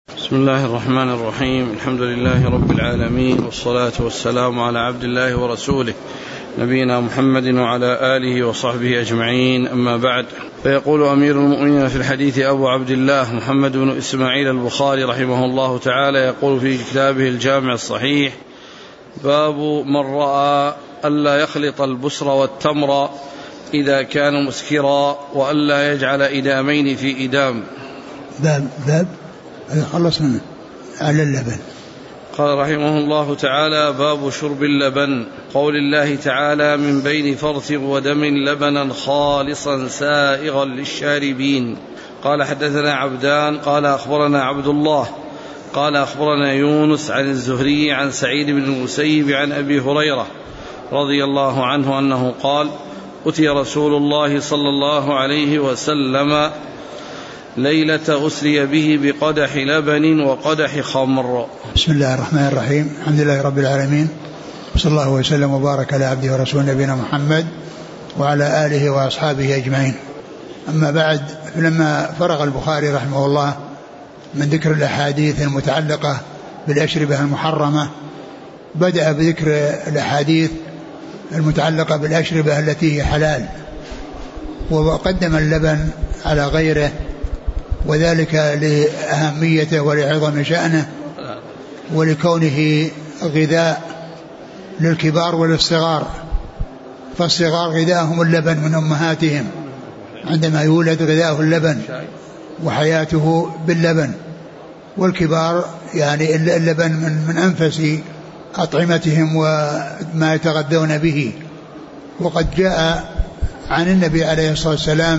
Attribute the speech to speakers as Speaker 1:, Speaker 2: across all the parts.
Speaker 1: بسم الله الرحمن الرحيم. الحمد لله رب العالمين، والصلاة والسلام على عبد الله ورسوله نبينا محمد وعلى آله وصحبه أجمعين، أما بعد. فيقول أمير المؤمنين في الحديث أبو عبد الله محمد بن إسماعيل البخاري رحمه الله تعالى، يقول في كتابه الجامع الصحيح: باب من رأى ألا يخلط البسر والتمر إذا كان مسكرا، وألا يجعل إدامين في إدام.
Speaker 2: باب خلصنا على اللبن.
Speaker 1: قال رحمه الله تعالى: باب شرب اللبن. قول الله تعالى: من بين فرث ودم لبنا خالصا سائغا للشاربين. قال: حدثنا عبدان قال أخبرنا عبد الله قال أخبرنا يونس عن الزهري عن سعيد بن المسيب عن أبي هريرة رضي الله عنه أنه قال: أتي رسول الله صلى الله عليه وسلم ليلة أسري به بقدح لبن وقدح خمر.
Speaker 2: بسم الله الرحمن الرحيم. الحمد لله رب العالمين، وصلى الله وسلم وبارك على عبده ورسوله نبينا محمد وعلى آله وأصحابه أجمعين. أما بعد، لما فرغ البخاري رحمه الله من ذكر الأحاديث المتعلقة بالأشربة المحرمة، بدأ بذكر الأحاديث المتعلقة بالأشربة التي هي حلال، وقدم اللبن على غيره، وذلك لأهميته ولعظم شأنه ولكونه غذاء للكبار وللصغار. فالصغار غذاءهم اللبن من أمهاتهم، عندما يولد غذاءه اللبن وحياته باللبن، والكبار يعني اللبن من أنفس أطعمتهم وما يتغذون به. وقد جاء عن النبي عليه الصلاة والسلام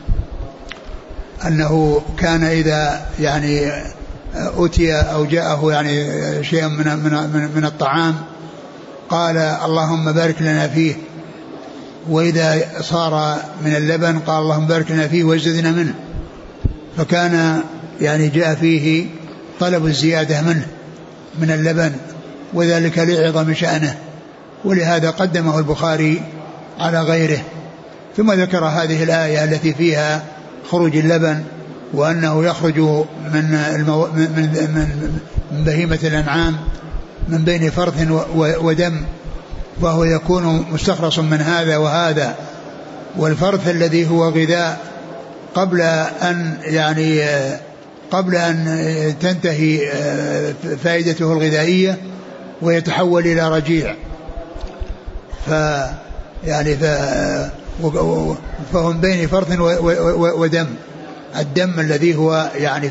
Speaker 2: أنه كان إذا يعني أتي أو جاءه يعني شيء من الطعام قال: اللهم بارك لنا فيه. وإذا صار من اللبن قال: اللهم بارك لنا فيه وزدنا منه. فكان يعني جاء فيه طلب الزيادة منه من اللبن، وذلك لعظم شأنه، ولهذا قدمه البخاري على غيره. ثم ذكر هذه الآية التي فيها خروج اللبن، وأنه يخرج من بهيمة الأنعام من بين فرث ودم، وهو يكون مستخلص من هذا وهذا. والفرث الذي هو غذاء قبل أن تنتهي فائدته الغذائية ويتحول إلى رجيع، فهم بين فرث ودم. الدم الذي هو يعني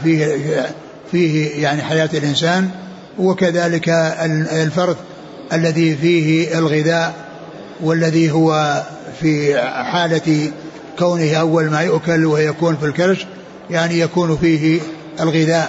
Speaker 2: فيه يعني حياة الإنسان، وكذلك الفرث الذي فيه الغذاء، والذي هو في حالة كونه أول ما يؤكل ويكون في الكرش يعني يكون فيه الغذاء.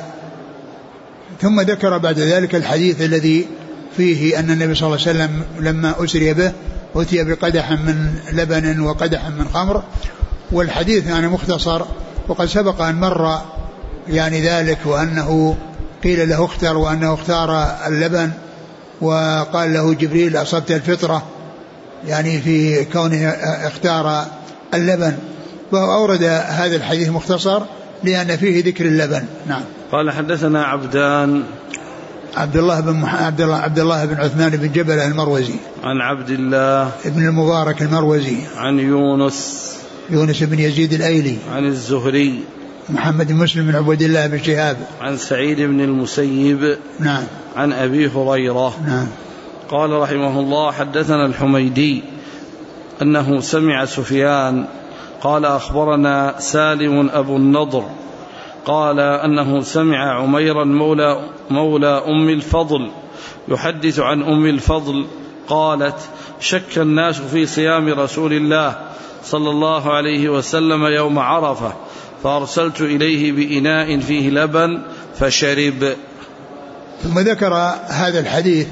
Speaker 2: ثم ذكر بعد ذلك الحديث الذي فيه أن النبي صلى الله عليه وسلم لما أسري به أتي بقدح من لبن وقدح من خمر. والحديث يعني مختصر، وقد سبق أن مر يعني ذلك، وأنه قيل له اختر، وأنه اختار اللبن، وقال له جبريل: أصبت الفطرة، يعني في كونه اختار اللبن. وأورد هذا الحديث مختصر لأن فيه ذكر اللبن. نعم.
Speaker 1: قال: حدثنا عبدان
Speaker 2: عبد الله بن عثمان بن جبل المروزي،
Speaker 1: عن عبد الله
Speaker 2: ابن المبارك المروزي،
Speaker 1: عن يونس
Speaker 2: بن يزيد الأيلي،
Speaker 1: عن الزهري
Speaker 2: محمد بن مسلم بن عبد الله بن شهاب،
Speaker 1: عن سعيد بن المسيب،
Speaker 2: نعم،
Speaker 1: عن أبي هريرة،
Speaker 2: نعم.
Speaker 1: قال رحمه الله: حدثنا الحميدي أنه سمع سفيان قال أخبرنا سالم أبو النضر قال أنه سمع عميرا مولى أم الفضل يحدث عن أم الفضل قالت: شك الناس في صيام رسول الله صلى الله عليه وسلم يوم عرفة، فأرسلت إليه بإناء فيه لبن فشرب.
Speaker 2: ثم ذكر هذا الحديث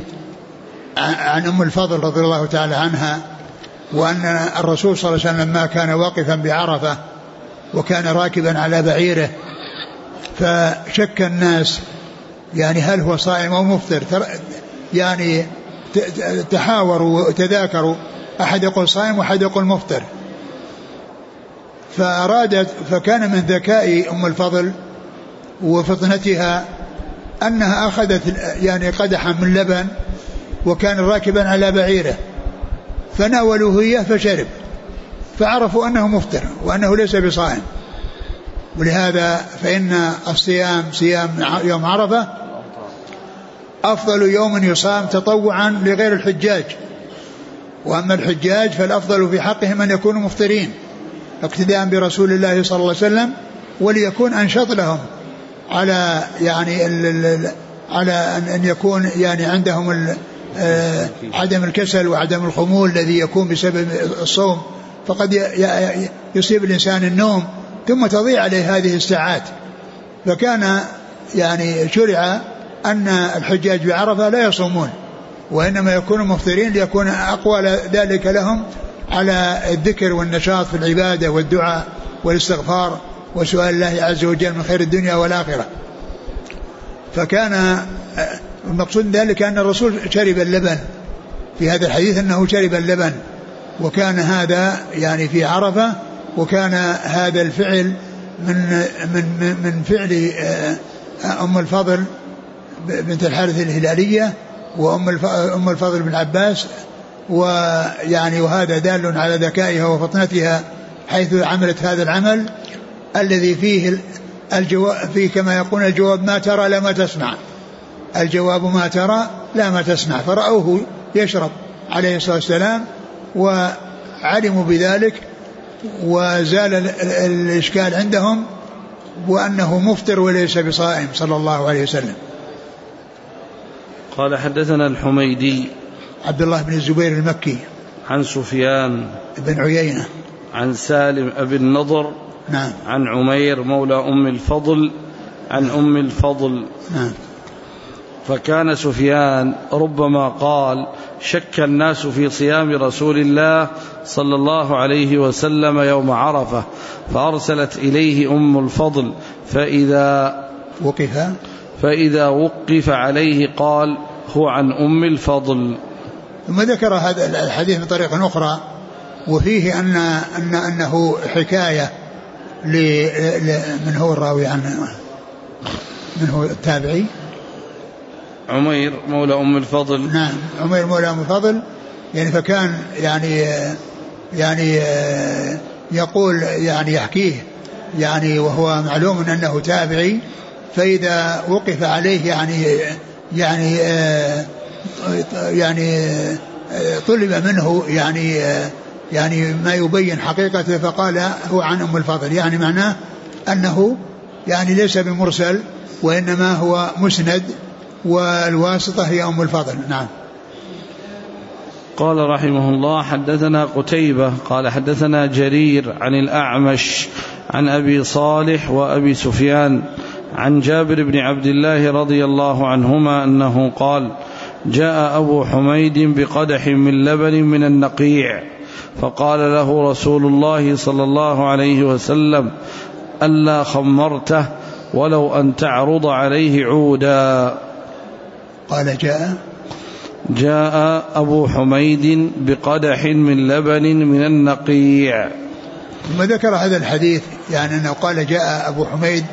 Speaker 2: عن أم الفضل رضي الله تعالى عنها، وأن الرسول صلى الله عليه وسلم ما كان واقفا بعرفة وكان راكبا على بعيره، فشك الناس يعني هل هو صائم أو مفطر، يعني تحاوروا وتذاكروا، أحد يقول صائم وأحد يقول مفطر. فكان من ذكاء أم الفضل وفطنتها أنها أخذت يعني قدحا من لبن وكان راكبا على بعيره فناولوه إياه فشرب، فعرفوا أنه مفطر وأنه ليس بصائم. ولهذا فإن الصيام صيام يوم عرفة أفضل يوم يصام تطوعا لغير الحجاج، وأما الحجاج فالأفضل في حقهم أن يكونوا مفطرين اقتداء برسول الله صلى الله عليه وسلم، وليكون أنشط لهم على يعني على أن يكون يعني عندهم عدم الكسل وعدم الخمول الذي يكون بسبب الصوم، فقد يصيب الإنسان النوم ثم تضيع عليه هذه الساعات. فكان يعني شرع أن الحجاج بعرفة لا يصومون وإنما يكونوا مفطرين ليكون أقوى ذلك لهم على الذكر والنشاط في العبادة والدعاء والاستغفار وسؤال الله عز وجل من خير الدنيا والآخرة. فكان المقصود ذلك أن الرسول شرب اللبن، في هذا الحديث أنه شرب اللبن، وكان هذا يعني في عرفة، وكان هذا الفعل من فعل أم الفضل بنت الحارث الهلالية وأم الفضل بن عباس، ويعني وهذا دال على ذكائها وفطنتها حيث عملت هذا العمل الذي فيه الجواب، فيه كما يقول الجواب ما ترى لا ما تسمع، الجواب ما ترى لا ما تسمع. فرأوه يشرب عليه الصلاة والسلام وعلموا بذلك وزال الإشكال عندهم وأنه مفطر وليس بصائم صلى الله عليه وسلم.
Speaker 1: قال حدثنا الحميدي
Speaker 2: عبد الله بن الزبير المكي
Speaker 1: عن سفيان
Speaker 2: بن عيينة
Speaker 1: عن سالم أبي النضر
Speaker 2: نعم
Speaker 1: عن عمير مولى أم الفضل عن أم الفضل
Speaker 2: نعم.
Speaker 1: فكان سفيان ربما قال شك الناس في صيام رسول الله صلى الله عليه وسلم يوم عرفة، فأرسلت إليه أم الفضل فإذا وقف عليه قال هو عن أم الفضل.
Speaker 2: ثم ذكر هذا الحديث من طريقة أخرى وفيه أنه حكاية من هو الراوي عنه، من هو التابعي؟
Speaker 1: عمير مولى أم الفضل.
Speaker 2: نعم عمير مولى أم الفضل، يعني فكان يعني يقول يعني يحكيه يعني وهو معلوم أنه تابعي، فإذا وقف عليه يعني طلب منه يعني ما يبين حقيقته فقال هو عن أم الفضل، يعني معناه أنه يعني ليس بمرسل وإنما هو مسند والواسطة هي أم الفضل. نعم.
Speaker 1: قال رحمه الله حدثنا قتيبة قال حدثنا جرير عن الأعمش عن أبي صالح وأبي سفيان عن جابر بن عبد الله رضي الله عنهما أنه قال جاء أبو حميد بقدح من لبن من النقيع فقال له رسول الله صلى الله عليه وسلم ألا خمرته ولو أن تعرض عليه عودا.
Speaker 2: قال
Speaker 1: جاء أبو حميد بقدح من لبن من النقيع.
Speaker 2: ثم ذكر هذا الحديث يعني أنه قال جاء أبو حميد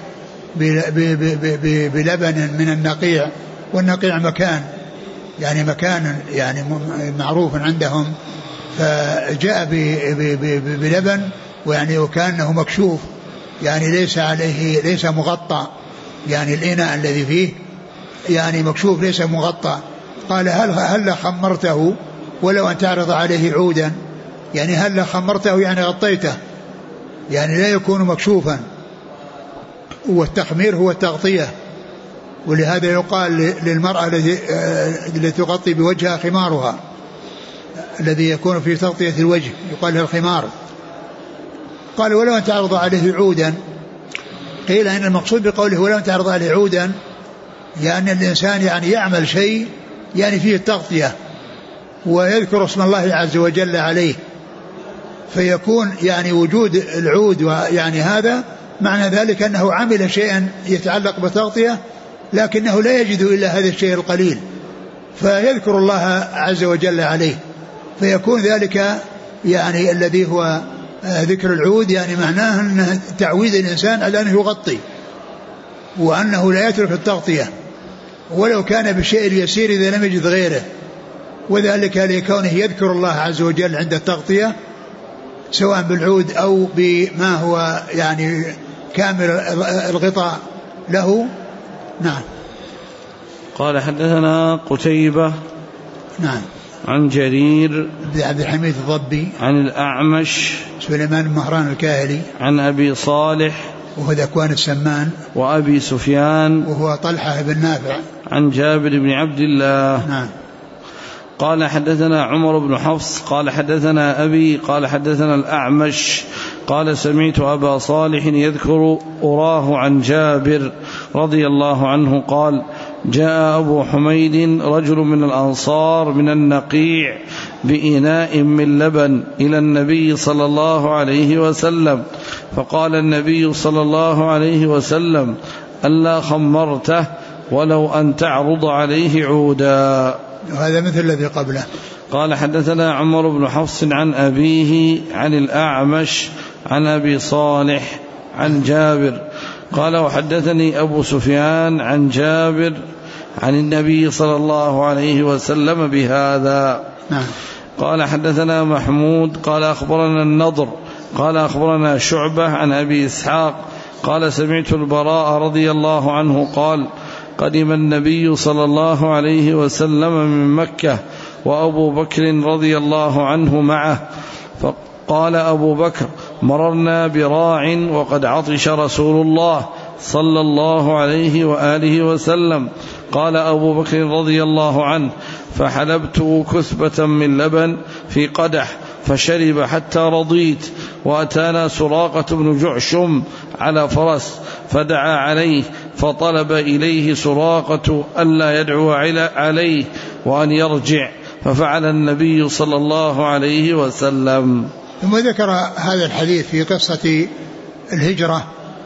Speaker 2: بلبن من النقيع، والنقيع مكان يعني معروف عندهم، فجاء بلبن ويعني وكأنه مكشوف يعني ليس مغطى، يعني الإناء الذي فيه يعني مكشوف ليس مغطى. قال هل خمرته ولو أن تعرض عليه عودا، يعني هل خمرته يعني غطيته، يعني لا يكون مكشوفا، والتخمير هو التغطية، ولهذا يقال للمرأة التي تغطي بوجهها خمارها الذي يكون في تغطية الوجه يقال له الخمار. قال ولو أن تعرض عليه عودا، قيل إن المقصود بقوله ولو أن تعرض عليه عودا يعني الإنسان يعني يعمل شيء يعني فيه التغطية ويذكر اسم الله عز وجل عليه، فيكون يعني وجود العود ويعني هذا معنى ذلك أنه عمل شيئا يتعلق بالتغطية لكنه لا يجد إلا هذا الشيء القليل فيذكر الله عز وجل عليه، فيكون ذلك يعني الذي هو ذكر العود يعني معناه أنه تعويد الإنسان على أنه يغطي وأنه لا يترك التغطية، ولو كان بالشيء اليسير إذا لم يجد غيره، وذلك لكونه يذكر الله عز وجل عند التغطية سواء بالعود أو بما هو يعني كامل الغطاء له. نعم.
Speaker 1: قال حدثنا قتيبة
Speaker 2: نعم
Speaker 1: عن جرير
Speaker 2: بن عبد الحميد الضبي
Speaker 1: عن الأعمش
Speaker 2: سليمان بن مهران الكاهلي
Speaker 1: عن أبي صالح
Speaker 2: وهو ذكوان السمان
Speaker 1: وأبي سفيان
Speaker 2: وهو طلحة بن نافع
Speaker 1: عن جابر بن عبد الله.
Speaker 2: نعم.
Speaker 1: قال حدثنا عمر بن حفص قال حدثنا أبي قال حدثنا الأعمش قال سمعت أبا صالح يذكر أراه عن جابر رضي الله عنه قال جاء أبو حميد رجل من الأنصار من النقيع بإناء من لبن إلى النبي صلى الله عليه وسلم، فقال النبي صلى الله عليه وسلم ألا خمرته ولو أن تعرض عليه عودا.
Speaker 2: وهذا مثل الذي قبله.
Speaker 1: قال حدثنا عمر بن حفص عن أبيه عن الأعمش عن أبي صالح عن جابر قال وحدثني أبو سفيان عن جابر عن النبي صلى الله عليه وسلم بهذا. قال حدثنا محمود قال أخبرنا النضر قال أخبرنا شعبة عن أبي إسحاق قال سمعت البراء رضي الله عنه قال قدم النبي صلى الله عليه وسلم من مكة وأبو بكر رضي الله عنه معه، فقال أبو بكر مررنا براع وقد عطش رسول الله صلى الله عليه وآله وسلم. قال أبو بكر رضي الله عنه فحلبت كثبة من لبن في قدح فشرب حتى رضيت، وأتانا سراقة بن جعشم على فرس فدعا عليه فطلب إليه سراقة ألا يدعو عليه وأن يرجع، ففعل النبي صلى الله عليه وسلم.
Speaker 2: ثم ذكر هذا الحديث في قصة الهجرة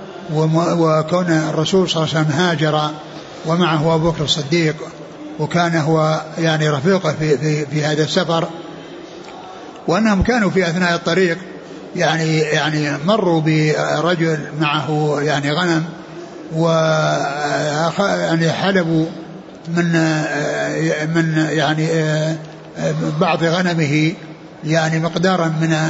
Speaker 2: وكون الرسول صلى الله عليه وسلم هاجر ومعه أبو بكر الصديق وكان هو يعني رفيقه في هذا السفر، وأنهم كانوا في أثناء الطريق يعني مروا برجل معه يعني غنم ويعني حلبوا من يعني بعض غنمه يعني مقدارا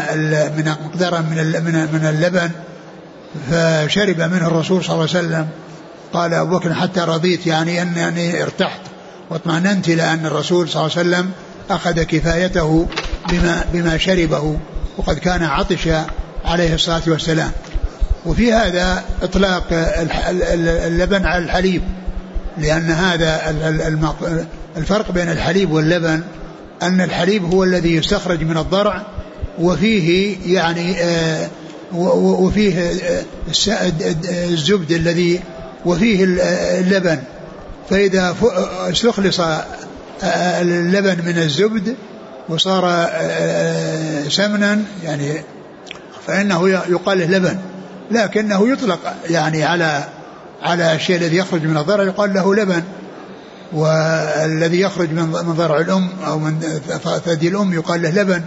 Speaker 2: من اللبن، فشرب منه الرسول صلى الله عليه وسلم. قال أبو بكر حتى رضيت يعني أني ارتحت واطمأننت إلى أن الرسول صلى الله عليه وسلم أخذ كفايته بما شربه وقد كان عطش عليه الصلاة والسلام. وفي هذا إطلاق اللبن على الحليب، لأن هذا الفرق بين الحليب واللبن أن الحليب هو الذي يستخرج من الضرع وفيه يعني وفيه الزبد الذي وفيه اللبن، فإذا استخلص اللبن من الزبد وصار سمنا يعني فإنه يقال له لبن، لكنه يطلق يعني على الشيء الذي يخرج من الضرع يقال له لبن، والذي يخرج من ضرع الأم أو من ثدي الأم يقال له لبن.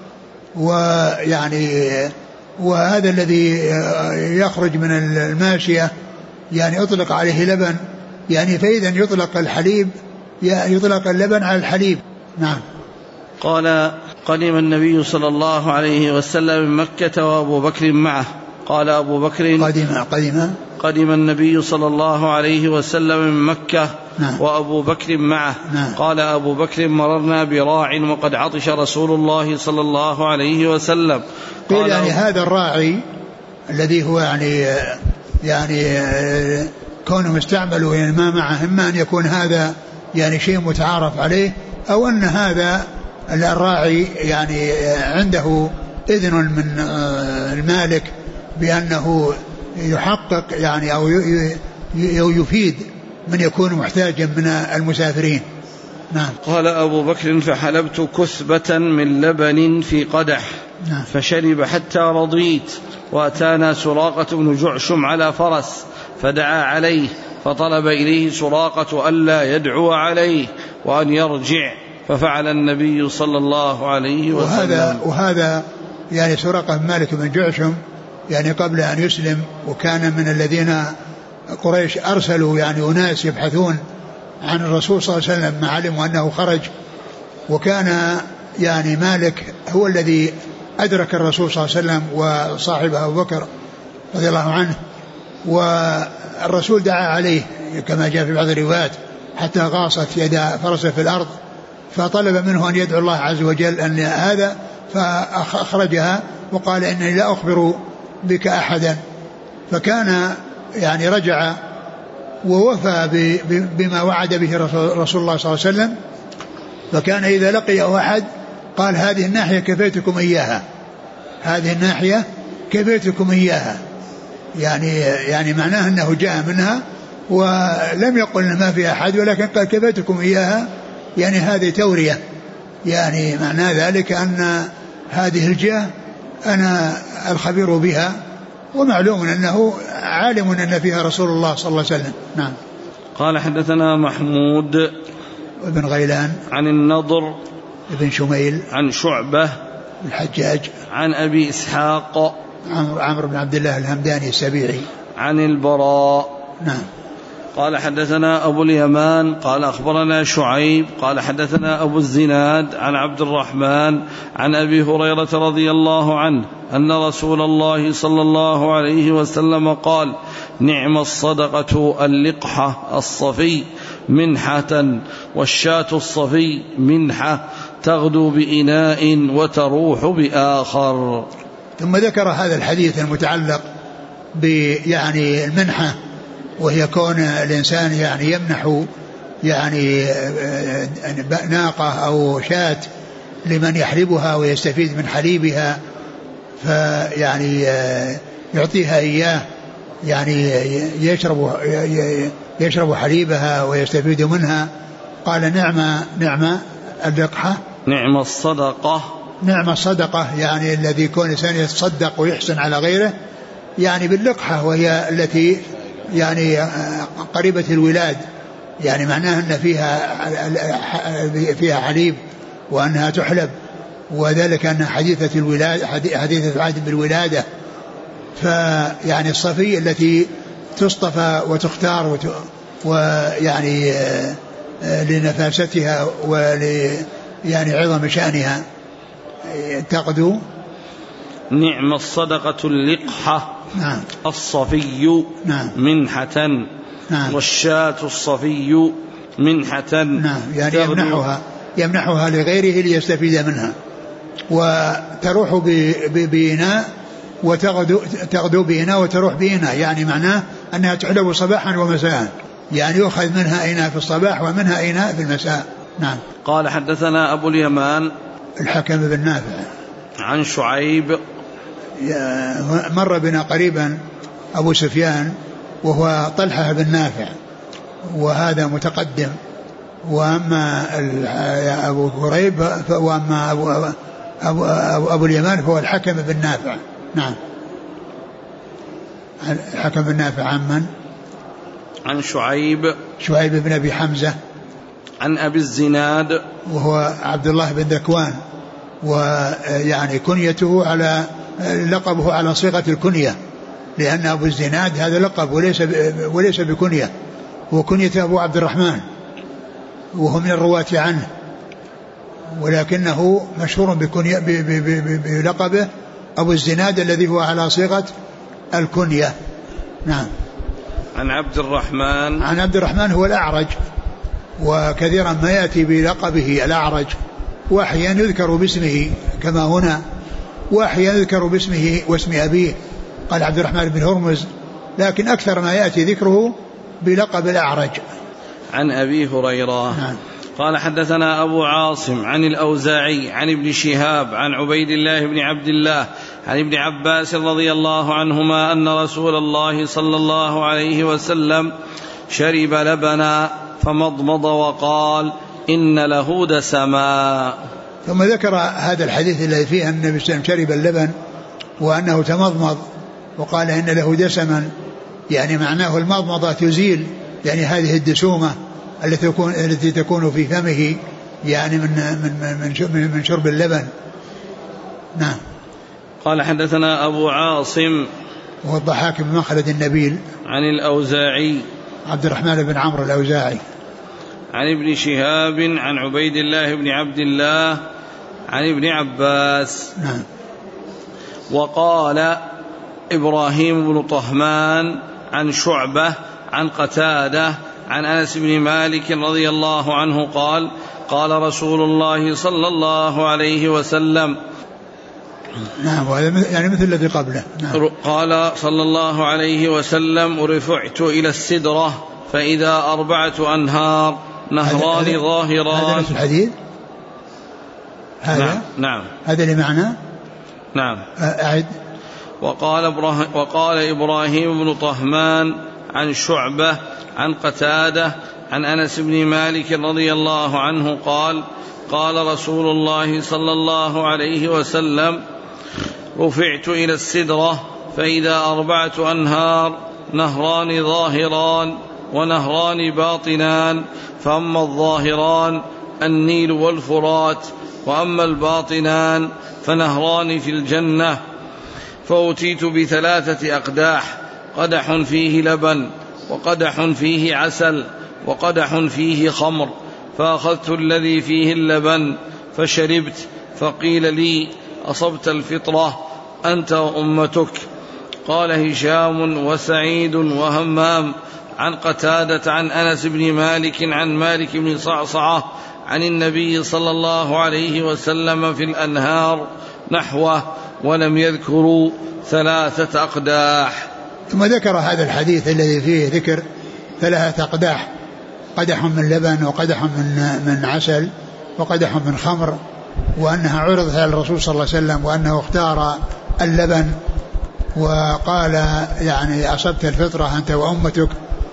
Speaker 2: ويعني وهذا الذي يخرج من الماشية يعني أطلق عليه لبن، يعني فإذا يطلق الحليب يطلق اللبن على الحليب. نعم.
Speaker 1: قال قدم النبي صلى الله عليه وسلم من مكة وأبو بكر معه. قال أبو بكر قدم النبي صلى الله عليه وسلم من مكة.
Speaker 2: نعم.
Speaker 1: وأبو بكر معه.
Speaker 2: نعم.
Speaker 1: قال أبو بكر مررنا براع وقد عطش رسول الله صلى الله عليه وسلم.
Speaker 2: قال يعني هذا الراعي الذي هو يعني كونه مستعمل يعني ما معه، إما أن يكون هذا يعني شيء متعارف عليه أو أن هذا الراعي يعني عنده إذن من المالك بأنه يحقق يعني أو يفيد من يكون محتاجا من المسافرين. نعم.
Speaker 1: قال أبو بكر فحلبت كثبة من لبن في قدح.
Speaker 2: نعم.
Speaker 1: فشرب حتى رضيت، وأتانا سراقة بن جعشم على فرس فدعا عليه فطلب إليه سراقة ألا يدعو عليه وأن يرجع، ففعل النبي صلى الله عليه وسلم.
Speaker 2: وهذا يعني سراقة مالك بن جعشم يعني قبل أن يسلم، وكان من الذين قريش أرسلوا يعني أناس يبحثون عن الرسول صلى الله عليه وسلم ما علموا أنه خرج، وكان يعني مالك هو الذي أدرك الرسول صلى الله عليه وسلم وصاحبه أبو بكر رضي الله عنه، والرسول دعا عليه كما جاء في بعض الروايات حتى غاصت يد فرسه في الأرض، فطلب منه أن يدعو الله عز وجل أن هذا، فأخرجها وقال إنني لا أخبر بك أحدا. فكان يعني رجع ووفى بما وعد به رسول الله صلى الله عليه وسلم، فكان إذا لقي أحد قال هذه الناحية كفيتكم إياها، هذه الناحية كفيتكم إياها، يعني معناه أنه جاء منها ولم يقل ما في أحد، ولكن قال كفيتكم إياها، يعني هذه تورية، يعني معنى ذلك أن هذه الجهة أنا الخبير بها، ومعلوم أنه عالم أن فيها رسول الله صلى الله عليه وسلم. نعم.
Speaker 1: قال حدثنا محمود
Speaker 2: بن غيلان
Speaker 1: عن النضر
Speaker 2: بن شميل
Speaker 1: عن شعبة
Speaker 2: الحجاج
Speaker 1: عن أبي إسحاق
Speaker 2: عمرو بن عبد الله الهمداني السبيعي عن
Speaker 1: البراء.
Speaker 2: نعم.
Speaker 1: قال حدثنا أبو اليمان قال أخبرنا شعيب قال حدثنا أبو الزناد عن عبد الرحمن عن أبي هريرة رضي الله عنه أن رسول الله صلى الله عليه وسلم قال نعم الصدقة اللقحة الصفي منحة، والشاة الصفي منحة تغدو بإناء وتروح بآخر.
Speaker 2: ثم ذكر هذا الحديث المتعلق يعني المنحة، وهي كون الإنسان يعني يمنح يعني ناقة أو شاة لمن يحلبها ويستفيد من حليبها، فيعني يعطيها إياه، يعني يشرب حليبها ويستفيد منها. قال نعم اللقحة،
Speaker 1: نعم الصدقة،
Speaker 2: نعم الصدقة، يعني الذي يكون الإنسان يتصدق ويحسن على غيره يعني باللقحة، وهي التي يعني قريبة الولاد، يعني معناها أن فيها حليب وأنها تحلب، وذلك أنها حديثة الولادة، حديثة العهد بالولادة. فيعني الصفي التي تصطفى وتختار ويعني لنفاستها يعني عظم شأنها تقدو.
Speaker 1: نعم الصدقة اللقحة،
Speaker 2: نعم
Speaker 1: الصفي،
Speaker 2: نعم
Speaker 1: منحة،
Speaker 2: نعم
Speaker 1: والشاة الصفي منحة،
Speaker 2: نعم، يعني يمنحها لغيره ليستفيد منها، وتروح بإناء وتغدو بإناء وتروح بإناء، يعني معناه أنها تحلب صباحا ومساء، يعني يؤخذ منها إناء في الصباح ومنها إناء في المساء. نعم.
Speaker 1: قال حدثنا أبو اليمان
Speaker 2: الحكم بن نافع
Speaker 1: عن شعيب.
Speaker 2: مر بنا قريبا أبو سفيان وهو طلحة بن نافع، وهذا متقدم، وأما أبو كريب وأما أبو اليمان فهو الحكم بن نافع. نعم. الحكم بن نافع عن من؟
Speaker 1: عن شعيب
Speaker 2: بن أبي حمزة
Speaker 1: عن أبي الزناد وهو
Speaker 2: عبد الله بن ذكوان، ويعني كنيته على لقبه على صيغة الكنية، لأن أبو الزناد هذا لقب وليس بكنية، وكنيته أبو عبد الرحمن، وهو من الرواة عنه، ولكنه مشهور بلقبه أبو الزناد الذي هو على صيغة الكنية. نعم.
Speaker 1: عن عبد الرحمن هو الأعرج، وكثيرا ما يأتي بلقبه الأعرج، وأحيانا يذكر باسمه كما هنا، وأحيانا يذكر باسمه واسم أبيه، قال عبد الرحمن بن هرمز، لكن أكثر ما يأتي ذكره بلقب الأعرج. عن أبي هريرة.
Speaker 2: نعم.
Speaker 1: قال حدثنا أبو عاصم عن الأوزاعي عن ابن شهاب عن عبيد الله بن عبد الله عن ابن عباس رضي الله عنهما أن رسول الله صلى الله عليه وسلم شرب لبنا فمضمض وقال إن له دسما.
Speaker 2: ثم ذكر هذا الحديث الذي فيه أن النبي صلى الله عليه وسلم شرب اللبن وأنه تمضمض وقال إن له دسما، يعني معناه المضمضة تزيل يعني هذه الدسومة التي تكون في فمه، يعني من شرب اللبن. نعم.
Speaker 1: قال حدثنا أبو عاصم
Speaker 2: وهو الضحاك بن مخلد النبيل
Speaker 1: عن الأوزاعي
Speaker 2: عبد الرحمن بن عمرو الأوزاعي
Speaker 1: عن ابن شهاب عن عبيد الله بن عبد الله عن ابن عباس.
Speaker 2: نعم.
Speaker 1: وقال إبراهيم بن طهمان عن شعبة عن قتادة عن أنس بن مالك رضي الله عنه قال قال رسول الله صلى الله عليه وسلم.
Speaker 2: نعم. وهذا يعني مثل الذي قبله. نعم.
Speaker 1: قال صلى الله عليه وسلم رفعت إلى السدرة فإذا 4 أنهار نهران ظاهران.
Speaker 2: هذا نفس الحديث هذا.
Speaker 1: نعم.
Speaker 2: هذا لمعنى.
Speaker 1: نعم.
Speaker 2: أعد.
Speaker 1: وقال إبراهيم بن طهمان عن شعبة عن قتادة عن أنس بن مالك رضي الله عنه قال قال رسول الله صلى الله عليه وسلم رفعت إلى السدرة فإذا 4 أنهار نهران ظاهران ونهران باطنان فأما الظاهران النيل والفرات وأما الباطنان فنهران في الجنة. فأتيت ب3 أقداح قدح فيه لبن وقدح فيه عسل وقدح فيه خمر فأخذت الذي فيه اللبن فشربت فقيل لي أصبت الفطرة أنت وأمتك. قال هشام وسعيد وهمام عن قتادة عن أنس بن مالك عن مالك بن صعصعة عن النبي صلى الله عليه وسلم في الأنهار نحوه ولم يذكروا 3 أقداح.
Speaker 2: ثم ذكر هذا الحديث الذي فيه ذكر 3 أقداح قدح من لبن وقدح من عسل وقدح من خمر وأنها عرضت على الرسول صلى الله عليه وسلم وأنه اختار اللبن وقال يعني أصبت الفطرة أنت وأمتك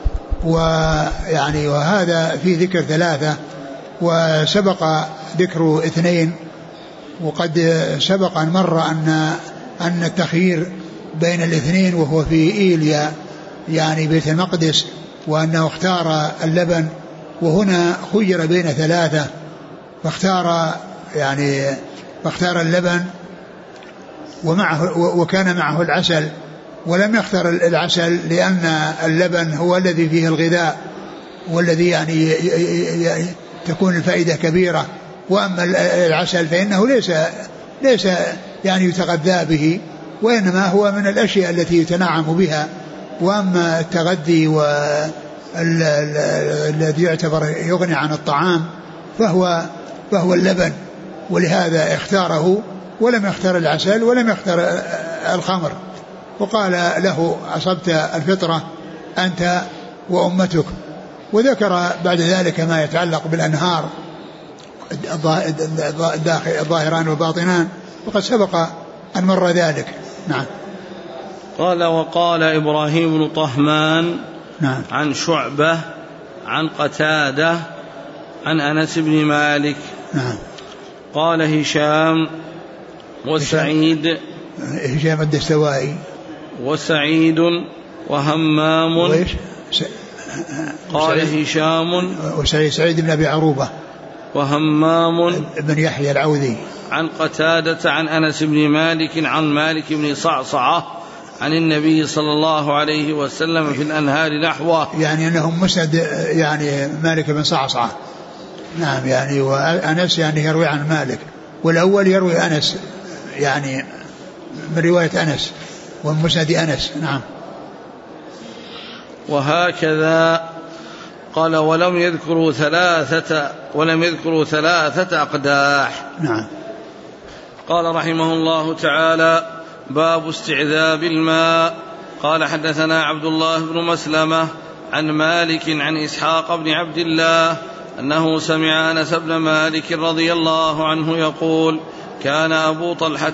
Speaker 2: ويعني وهذا في ذكر 3 وسبق ذكر 2 وقد سبق أن مر أن التخيير بين 2 وهو في إيليا يعني بيت المقدس وأنه اختار اللبن وهنا خير بين 3 فاختار اللبن وكان معه العسل ولم يختار العسل لأن اللبن هو الذي فيه الغذاء والذي يعني تكون الفائدة كبيرة وأما العسل فإنه ليس يعني يتغذى به وإنما هو من الأشياء التي يتنعم بها. وأما التغذي والذي يعتبر يغني عن الطعام فهو اللبن ولهذا اختاره ولم يختار العسل ولم يختار الخمر وقال له أصبت الفطرة أنت وأمتك. وذكر بعد ذلك ما يتعلق بالأنهار الظاهران والباطنان وقد سبق أن مر ذلك. نعم.
Speaker 1: قال وقال إبراهيم بن طهمان
Speaker 2: نعم.
Speaker 1: عن شعبة عن قتادة عن أنس بن مالك.
Speaker 2: نعم.
Speaker 1: قال هشام وسعيد
Speaker 2: هشام الدستوائي
Speaker 1: وسعيد وهمام
Speaker 2: وإيش؟
Speaker 1: قال هشام
Speaker 2: سعيد بن أبي عروبة
Speaker 1: وهمام
Speaker 2: بن يحيى العوذي
Speaker 1: عن قتادة عن أنس بن مالك عن مالك بن صعصعة عن النبي صلى الله عليه وسلم في الأنهار نحوه
Speaker 2: يعني أنهم مسند يعني مالك بن صعصعة. نعم. يعني وأنس يعني يروي عن مالك والأول يروي أنس يعني من رواية أنس ومسند أنس. نعم.
Speaker 1: وهكذا قال ولم يذكروا 3 أقداح.
Speaker 2: نعم.
Speaker 1: قال رحمه الله تعالى باب استعذاب الماء. قال حدثنا عبد الله بن مسلمة عن مالك عن إسحاق بن عبد الله أنه سمع أنس بن مالك رضي الله عنه يقول كان أبو طلحة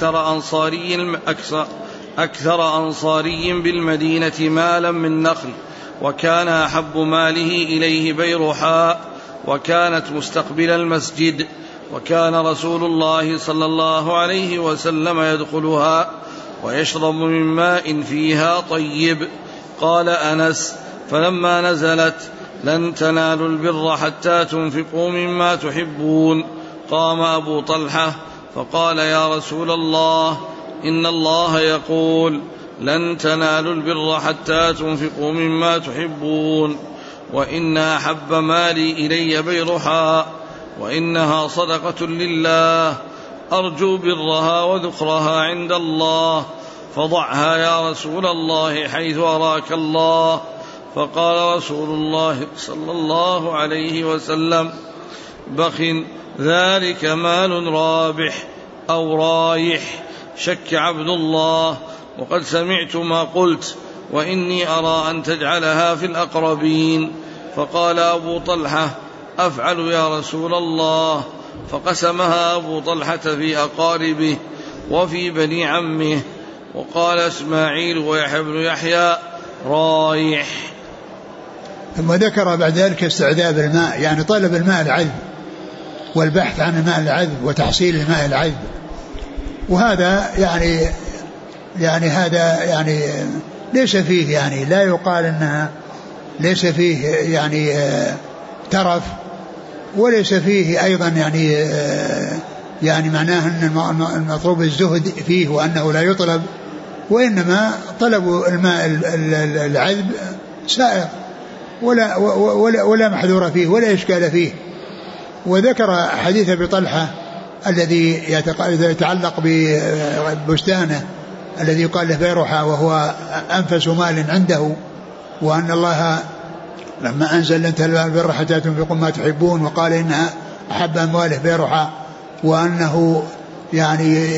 Speaker 1: أكثر أنصاري بالمدينة مالا من نخل وكان أحب ماله إليه بيرحاء وكانت مستقبل المسجد وكان رسول الله صلى الله عليه وسلم يدخلها ويشرب من ماء فيها طيب. قال أنس فلما نزلت لن تنالوا البر حتى تنفقوا مما تحبون قام أبو طلحة فقال يا رسول الله إن الله يقول لن تنالوا البر حتى تنفقوا مما تحبون. وإن أحب مالي إلي بيرحاء وإنها صدقة لله أرجو برها وذخرها عند الله فضعها يا رسول الله حيث أراك الله. فقال رسول الله صلى الله عليه وسلم بخ ذلك مال رابح أو رايح. شك عبد الله وقد سمعت ما قلت وإني أرى أن تجعلها في الأقربين. فقال أبو طلحة أفعل يا رسول الله. فقسمها أبو طلحة في أقاربه وفي بني عمه. وقال إسماعيل ويحيى بن يحيى رايح.
Speaker 2: ثم ذكر بعد ذلك استعذاب الماء، يعني طلب الماء العذب والبحث عن الماء العذب وتحصيل الماء العذب. وهذا يعني هذا يعني ليس فيه، يعني لا يقال انها ليس فيه يعني ترف، وليس فيه ايضا يعني معناه ان المطلوب الزهد فيه وانه لا يطلب، وانما طلب الماء العذب سائغ ولا محذور فيه ولا اشكال فيه. وذكر حديث ابي طلحه الذي يتعلق ببستانه الذي يقال له بيرحاء وهو أنفس مال عنده، وأن الله لما أنزل لن تنالوا البر حتى تنفقوا ما تحبون، وقال إنها أحب أمواله بيرحاء، وأنه يعني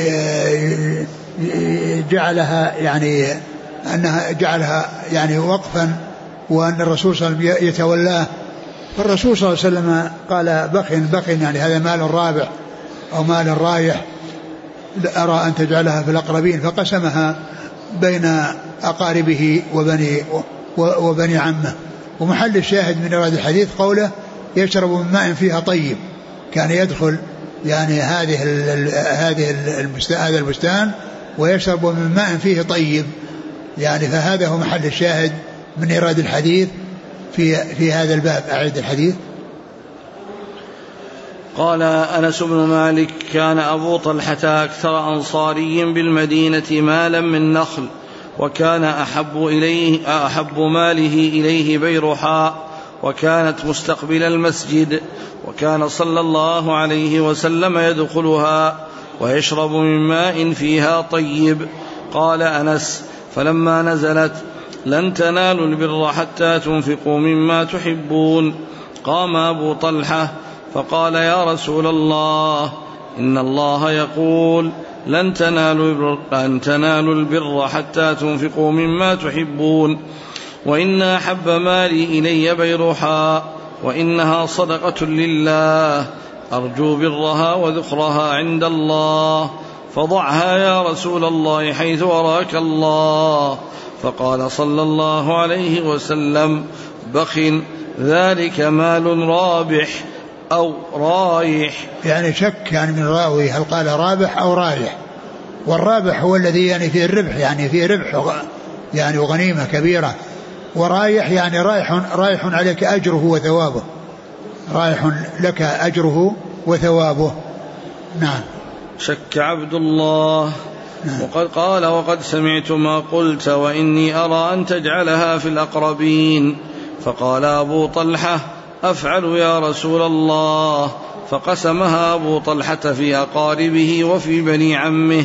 Speaker 2: جعلها يعني وقفا، وأن الرسول صلى الله عليه وسلم يتولاه. فالرسول صلى الله عليه وسلم قال بخ يعني هذا مال رابح أو مال رايح، أرى أن تجعلها في الأقربين، فقسمها بين أقاربه وبني عمه. ومحل الشاهد من هذا الحديث قوله يشرب من ماء فيها طيب، كان يدخل يعني هذا البستان ويشرب من ماء فيه طيب، يعني فهذا هو محل الشاهد من إيراد الحديث في هذا الباب. أعد الحديث.
Speaker 1: قال أنس بن مالك كان أبو طلحة أكثر أنصاري بالمدينة مالا من نخل، وكان أحب ماله إليه بيرحاء، وكانت مستقبل المسجد، وكان صلى الله عليه وسلم يدخلها ويشرب من ماء فيها طيب. قال أنس فلما نزلت لن تنالوا البر حتى تنفقوا مما تحبون قام أبو طلحة فقال يا رسول الله إن الله يقول لن تنالوا البر حتى تنفقوا مما تحبون، وإن أحب مالي إلي بيرحاء، وإنها صدقة لله أرجو برها وذخرها عند الله، فضعها يا رسول الله حيث أراك الله. فقال صلى الله عليه وسلم بخ ذلك مال رابح أو رايح.
Speaker 2: يعني شك يعني من الراوي هل قال رابح أو رايح، والرابح هو الذي يعني فيه الربح، يعني فيه ربح يعني وغنيمة كبيرة، ورايح يعني رايح عليك أجره وثوابه، رايح لك أجره وثوابه. نعم.
Speaker 1: شك عبد الله. نعم. وقد سمعت ما قلت وإني أرى أن تجعلها في الأقربين. فقال أبو طلحة أفعل يا رسول الله. فقسمها أبو طلحة في أقاربه وفي بني عمه.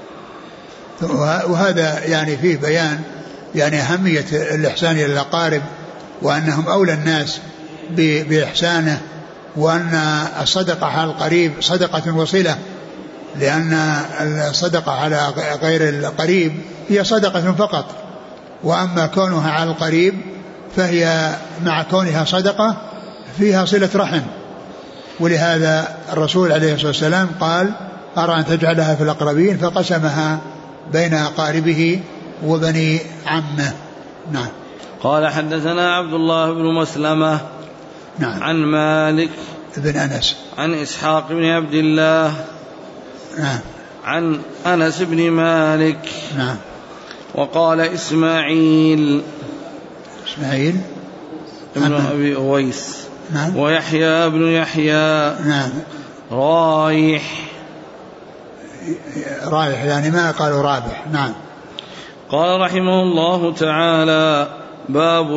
Speaker 2: وهذا يعني فيه بيان يعني أهمية الإحسان إلى الأقارب، وأنهم أولى الناس بإحسانه، وأن الصدقة على القريب صدقة وصلة، لأن الصدقة على غير القريب هي صدقة فقط، وأما كونها على القريب فهي مع كونها صدقة فيها صلة رحم. ولهذا الرسول عليه الصلاة والسلام قال أرى أن تجعلها في الأقربين، فقسمها بين أقاربه وبني عمه. نعم.
Speaker 1: قال حدثنا عبد الله بن مسلمة
Speaker 2: نعم.
Speaker 1: عن مالك
Speaker 2: بن أنس
Speaker 1: عن إسحاق بن عبد الله
Speaker 2: نعم.
Speaker 1: عن أنس بن مالك
Speaker 2: نعم.
Speaker 1: وقال إسماعيل ابن أبي أويس
Speaker 2: نعم.
Speaker 1: ويحيى بن يحيى
Speaker 2: نعم.
Speaker 1: رايح
Speaker 2: يعني ما قالوا رابح. نعم.
Speaker 1: قال رحمه الله تعالى باب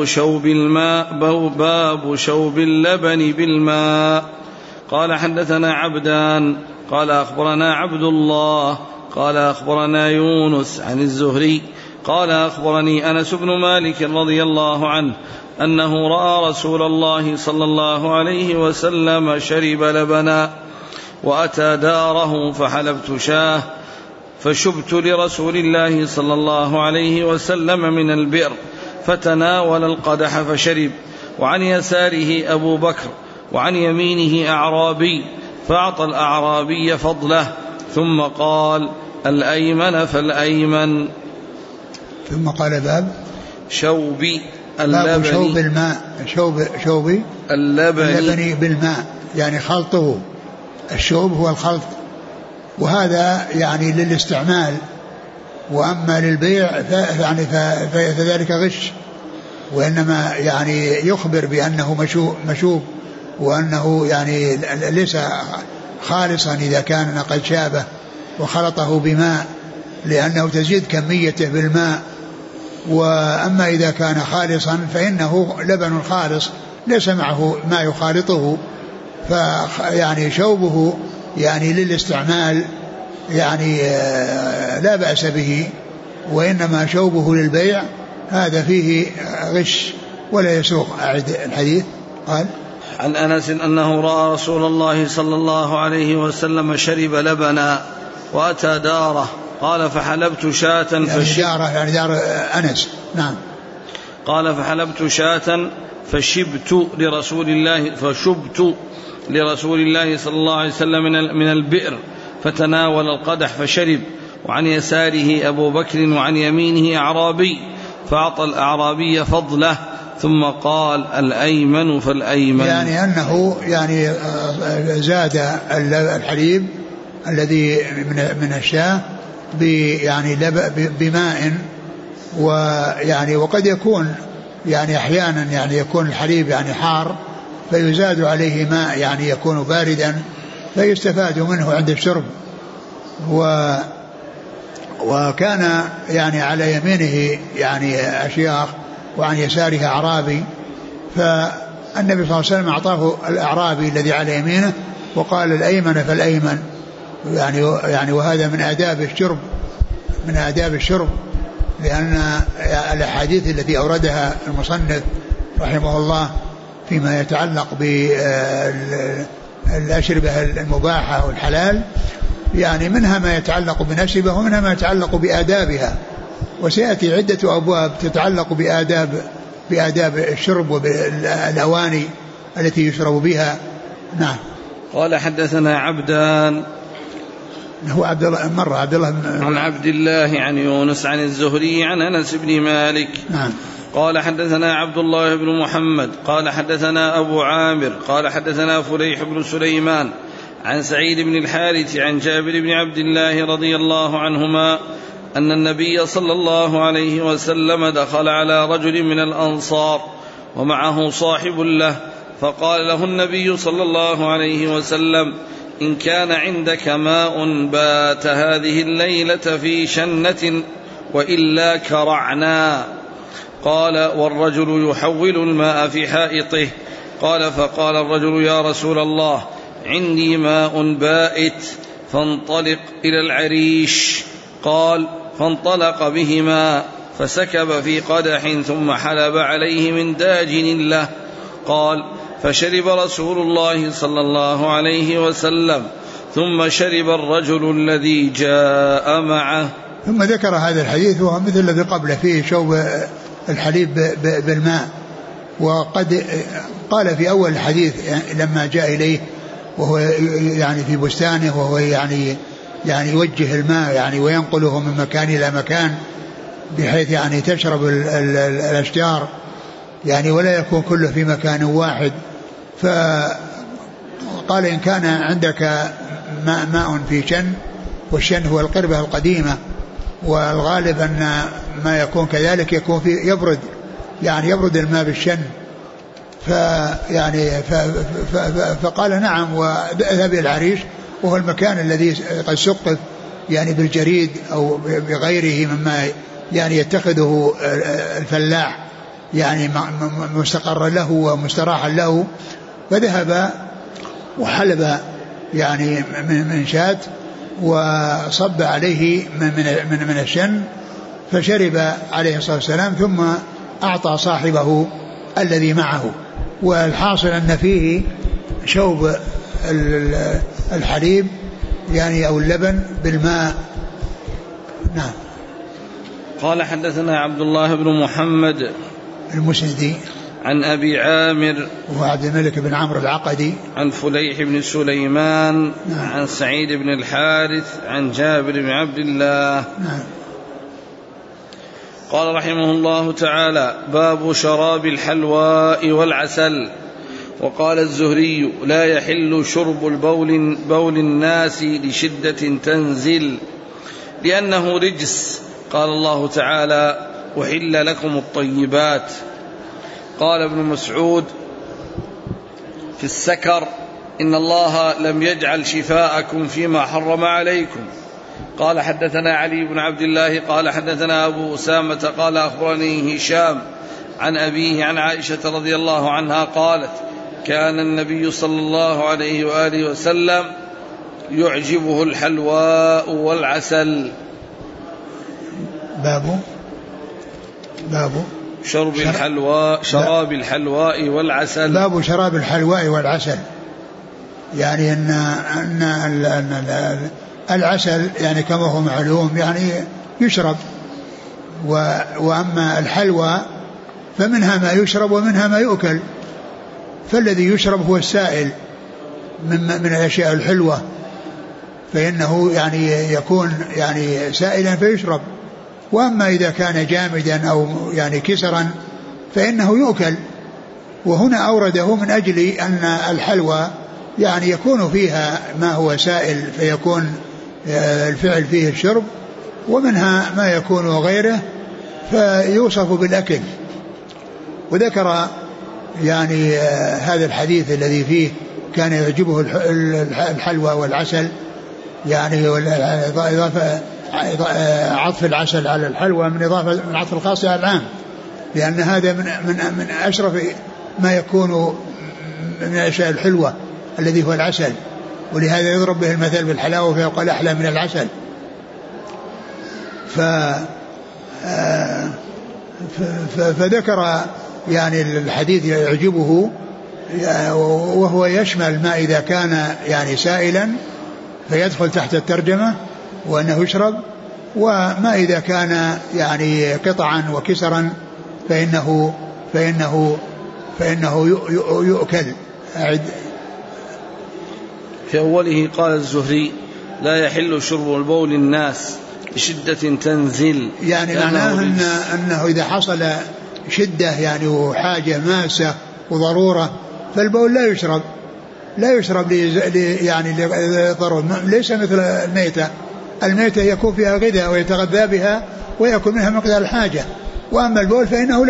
Speaker 1: شوب اللبن بالماء. قال حدثنا عبدان قال أخبرنا عبد الله قال أخبرنا يونس عن الزهري قال أخبرني أنس بن مالك رضي الله عنه أنه رأى رسول الله صلى الله عليه وسلم شرب لبنا وأتى داره فحلبت شاه فشبت لرسول الله صلى الله عليه وسلم من البئر فتناول القدح فشرب، وعن يساره أبو بكر وعن يمينه أعرابي فأعطى الأعرابي فضله ثم قال الأيمن فالأيمن.
Speaker 2: ثم قال باب
Speaker 1: شوب
Speaker 2: الماء شوب اللبن بالماء، يعني خلطه. الشوب هو الخلط، وهذا يعني للاستعمال، وأما للبيع فذلك غش، وإنما يعني يخبر بأنه مشوب وأنه يعني ليس خالصا إذا كان قد شابه وخلطه بماء، لأنه تزيد كميته بالماء. وأما إذا كان خالصا فإنه لبن خالص ليس معه ما يخالطه، فيعني شوبه يعني للاستعمال يعني لا بأس به، وإنما شوبه للبيع هذا فيه غش ولا يسوق. أعد الحديث. قال
Speaker 1: عن أنس أنه رأى رسول الله صلى الله عليه وسلم شرب لبنا وأتى داره قال فحلبت شاة
Speaker 2: يعني دار أنس. نعم.
Speaker 1: قال فحلبت شاة فشبت لرسول الله صلى الله عليه وسلم من البئر فتناول القدح فشرب، وعن يساره أبو بكر وعن يمينه أعرابي فأعطى الأعرابي فضله ثم قال الأيمن فالأيمن، يعني
Speaker 2: أنه يعني زاد الحليب الذي من الشاة يعني بماء، ويعني وقد يكون يعني أحيانا يعني يكون الحليب يعني حار فيزاد عليه ماء يعني يكون باردا فيستفاد منه عند الشرب. وكان يعني على يمينه يعني أشياخ وعن يساره أعرابي، فالنبي صلى الله عليه وسلم أعطاه الأعرابي الذي على يمينه وقال الأيمن فالأيمن، يعني وهذا من آداب الشرب، لأن الأحاديث التي أوردها المصنف رحمه الله فيما يتعلق بالأشربة المباحة والحلال يعني منها ما يتعلق بنشبه ومنها ما يتعلق بآدابها، وسيأتي عدة أبواب تتعلق بآداب الشرب وبالأواني التي يشرب بها. نعم.
Speaker 1: قال حدثنا عبدان
Speaker 2: هو عبد الله
Speaker 1: عن عبد الله عن يونس عن الزهري عن أنس بن مالك.
Speaker 2: نعم.
Speaker 1: قال حدثنا عبد الله بن محمد قال حدثنا أبو عامر قال حدثنا فليح بن سليمان عن سعيد بن الحارث عن جابر بن عبد الله رضي الله عنهما أن النبي صلى الله عليه وسلم دخل على رجل من الأنصار ومعه صاحب له، فقال له النبي صلى الله عليه وسلم إن كان عندك ماء بات هذه الليلة في شنة وإلا كرعنا. قال والرجل يحول الماء في حائطه. قال فقال الرجل يا رسول الله عندي ماء بائت فانطلق إلى العريش. قال فانطلق بهما فسكب في قدح ثم حلب عليه من داجن له. قال فشرب رسول الله صلى الله عليه وسلم ثم شرب الرجل الذي جاء معه.
Speaker 2: ثم ذكر هذا الحديث وهو مثل الذي قبله فيه شوب الحليب بالماء. وقد قال في أول الحديث لما جاء إليه وهو يعني في بستانه وهو يعني يوجه الماء يعني وينقله من مكان إلى مكان بحيث يعني تشرب الأشجار يعني ولا يكون كله في مكان واحد. فقال إن كان عندك ماء في شن، والشن هو القربة القديمة، والغالب أن ما يكون كذلك يكون في يبرد الماء بالشن. فقال نعم، وذهب إلى العريش وهو المكان الذي قد سقف يعني بالجريد أو بغيره مما يعني يتخذه الفلاح يعني مستقرا له ومستراحا له، فذهب وحلب يعني من شاة وصب عليه من الشن فشرب عليه الصلاة والسلام، ثم أعطى صاحبه الذي معه. والحاصل أن فيه شوب الحليب يعني أو اللبن بالماء. نعم.
Speaker 1: قال حدثنا عبد الله بن محمد
Speaker 2: المسندي
Speaker 1: عن أبي عامر
Speaker 2: وعبد الملك بن عمرو العقدي
Speaker 1: عن فليح بن سليمان
Speaker 2: نعم.
Speaker 1: عن سعيد بن الحارث عن جابر بن عبد الله
Speaker 2: نعم.
Speaker 1: قال رحمه الله تعالى: باب شراب الحلواء والعسل. وقال الزهري: لا يحل شرب بول الناس لشدة تنزل لأنه رجس. قال الله تعالى: أحل لكم الطيبات. قال ابن مسعود في السكر: إن الله لم يجعل شفاءكم فيما حرم عليكم. قال حدثنا علي بن عبد الله قال حدثنا أبو أسامة قال أخبرني هشام عن أبيه عن عائشة رضي الله عنها قالت: كان النبي صلى الله عليه وآله وسلم يعجبه الحلواء والعسل.
Speaker 2: باب
Speaker 1: شراب الحلواء والعسل.
Speaker 2: باب شراب الحلواء والعسل، يعني أن العسل يعني كما هو معلوم يعني يشرب، وأما الحلوى فمنها ما يشرب ومنها ما يؤكل، فالذي يشرب هو السائل من الأشياء الحلوة، فإنه يعني يكون يعني سائلا فيشرب. وأما إذا كان جامدا أو يعني كسرا فإنه يؤكل. وهنا أورده من أجل أن الحلوى يعني يكون فيها ما هو سائل فيكون الفعل فيه الشرب، ومنها ما يكون غيره فيوصف بالأكل. وذكر يعني هذا الحديث الذي فيه كان يعجبه الحلوى والعسل، يعني عطف العسل على الحلوى من عطف الخاص على العام، لأن هذا من أشرف ما يكون من الأشياء الحلوة الذي هو العسل، ولهذا يضرب به المثل بالحلاوة فيقال أحلى من العسل. فذكر يعني الحديث يعجبه، وهو يشمل ما إذا كان يعني سائلا فيدخل تحت الترجمة وأنه يشرب، وما إذا كان يعني قطعا وكسرا فإنه يؤكل.
Speaker 1: في أوله قال الزهري: لا يحل شرب البول الناس بشدة تنزل،
Speaker 2: يعني معناه أنه إذا حصل شدة يعني وحاجة ماسة وضرورة فالبول لا يشرب يعني لضرورة، ليس مثل الميتة يكون فيها غذاء ويتغذى بها ويأكل منها مقدار الحاجة، وأما البول فإنه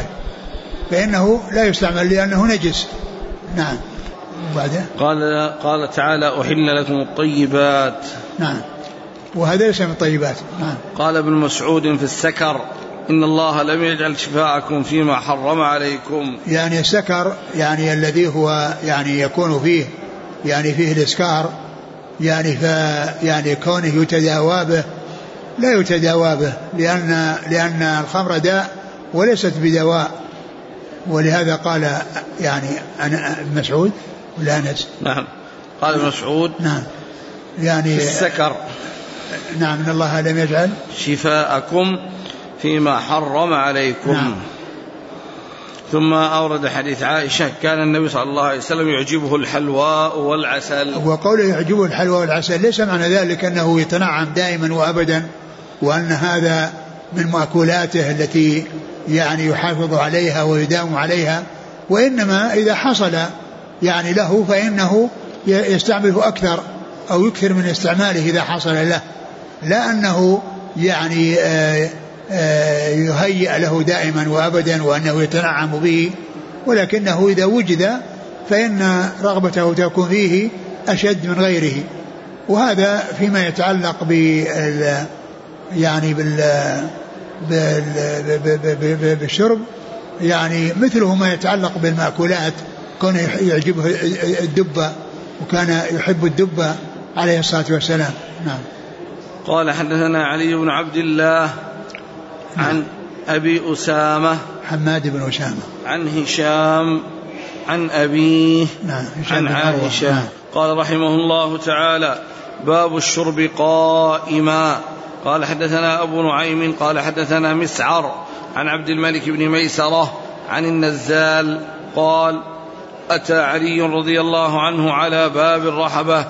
Speaker 2: لا يستعمل لأنه نجس. نعم. وبعدين
Speaker 1: قال تعالى: أحل لكم الطيبات.
Speaker 2: نعم، وهذا ليس من الطيبات. نعم.
Speaker 1: قال ابن مسعود في السكر: إن الله لم يجعل شفاءكم فيما حرم عليكم.
Speaker 2: يعني السكر يعني الذي هو يعني يكون فيه يعني فيه الإسكار، يعني كونه يتداوى به لا يتداوى به، لأن الخمر داء وليست بدواء، ولهذا قال يعني أنا مسعود ولا أنس.
Speaker 1: نعم، قال ابن مسعود.
Speaker 2: نعم، يعني
Speaker 1: في السكر.
Speaker 2: نعم، إن الله لم يجعل
Speaker 1: شفاءكم فيما حرم عليكم.
Speaker 2: نعم.
Speaker 1: ثم أورد حديث عائشة: كان النبي صلى الله عليه وسلم يعجبه الحلواء والعسل.
Speaker 2: وقوله يعجبه الحلواء والعسل ليس معنى ذلك أنه يتنعم دائما وأبدا، وأن هذا من مأكولاته التي يعني يحافظ عليها ويداوم عليها، وإنما إذا حصل يعني له فإنه يستعمله أكثر أو يكثر من استعماله إذا حصل له، لا أنه يعني يهيئ له دائما وأبدا وأنه يتنعم به، ولكنه إذا وجد فإن رغبته تكون فيه أشد من غيره. وهذا فيما يتعلق بالشرب، يعني مثله ما يتعلق بالمأكولات، كان يعجبه الدبة وكان يحب الدبة عليه الصلاة والسلام. نعم.
Speaker 1: قال حدثنا علي بن عبد الله عن أبي أسامة
Speaker 2: حماد بن أسامة
Speaker 1: عن هشام عن أبيه عن عائشة قال رحمه الله تعالى: باب الشرب قائما. قال حدثنا أبو نعيم قال حدثنا مسعر عن عبد الملك بن ميسرة عن النزال قال: أتى علي رضي الله عنه على باب الرحبة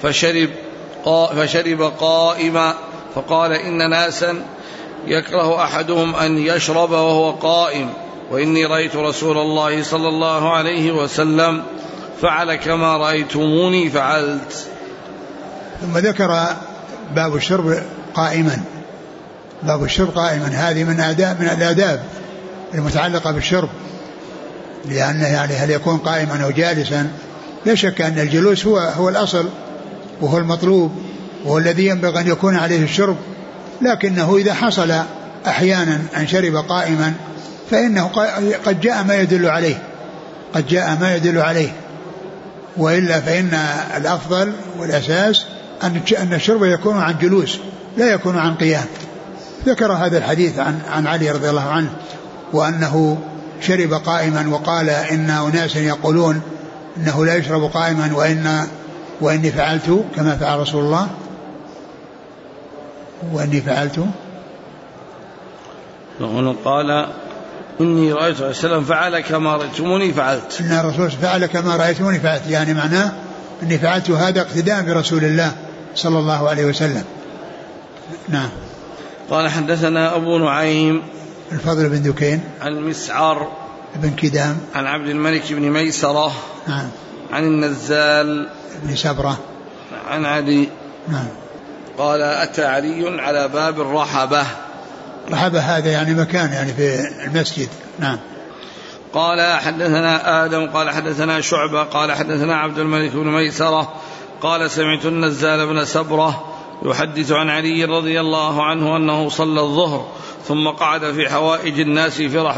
Speaker 1: فشرب قائما، فقال: إن ناسا يكره أحدهم أن يشرب وهو قائم، وإني رأيت رسول الله صلى الله عليه وسلم فعل كما رأيتموني فعلت.
Speaker 2: ثم ذكر باب الشرب قائما. باب الشرب قائما هذه من الآداب المتعلقة بالشرب، لأنه يعني هل يكون قائما أو جالسا؟ لا شك أن الجلوس هو الأصل وهو المطلوب وهو الذي ينبغي أن يكون عليه الشرب، لكنه إذا حصل أحيانا أن شرب قائما فإنه قد جاء ما يدل عليه، وإلا فإن الأفضل والأساس أن الشرب يكون عن جلوس لا يكون عن قيام. ذكر هذا الحديث عن علي رضي الله عنه وأنه شرب قائما، وقال: إن أناس يقولون إنه لا يشرب قائما وإني فعلت كما فعل رسول الله، وإني فعلت.
Speaker 1: قال: إني رأيت الرسول صلى الله عليه وسلم فعل كما رأيتموني فعلت.
Speaker 2: إن الرسول فعل كما رأيتموني فعلت، يعني معناه إني فعلت هذا اقتداء برسول الله صلى الله عليه وسلم. نعم.
Speaker 1: قال حدثنا أبو نعيم
Speaker 2: الفضل بن دكين
Speaker 1: عن مسعر
Speaker 2: بن كدام
Speaker 1: عن عبد الملك بن ميسرة
Speaker 2: نعم
Speaker 1: عن النزال
Speaker 2: بن سبرة
Speaker 1: عن علي
Speaker 2: نعم
Speaker 1: قال: أتى علي على باب الرحبة.
Speaker 2: رحبة هذا يعني مكان يعني في المسجد. نعم.
Speaker 1: قال حدثنا آدم قال حدثنا شعبة قال حدثنا عبد الملك بن ميسرة قال: سمعت النزال بن سبرة يحدث عن علي رضي الله عنه أنه صلى الظهر ثم قعد في حوائج الناس